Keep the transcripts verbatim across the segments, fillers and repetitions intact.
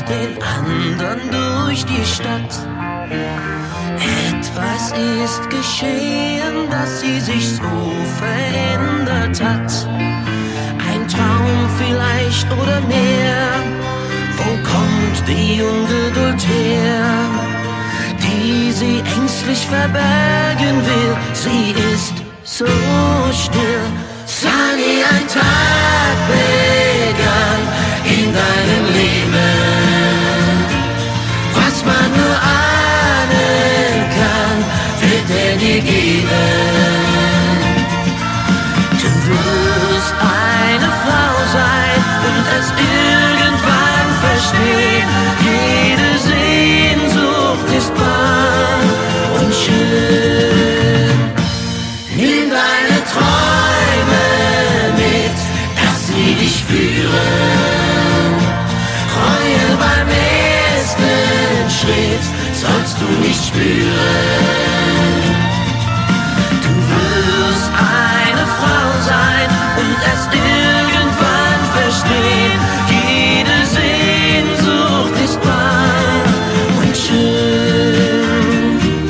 den anderen durch die Stadt. Etwas ist geschehen, dass sie sich so verändert hat. Ein Traum vielleicht oder mehr. Wo kommt die Ungeduld her, die sie ängstlich verbergen will? Sie ist so still. Sunny, ein Tag begann in deinem Leben. Was man nur ahnen kann, wird er dir geben. Du wirst eine Frau sein und es irgendwann verstehen. Jede Sehnsucht ist bang und schön. Nimm deine Träume mit, dass sie dich führen. Reue beim ersten Schritt sollst du nicht spüren. Du wirst eine Frau sein und es irgendwann verstehen. Jede Sehnsucht ist bang und schön.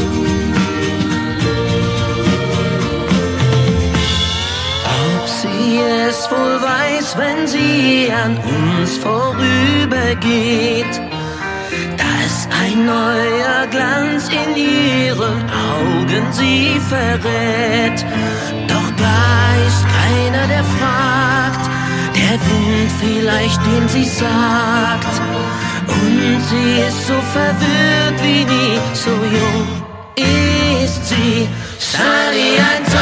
Ob sie es wohl weiß, wenn sie an uns vorübergeht, dass ein neuer Glanz in ihren Augen sie verrät. Doch da ist keiner, der fragt, der Wind vielleicht, den sie sagt. Und sie ist so verwirrt wie nie, so jung ist sie. Sunny, ein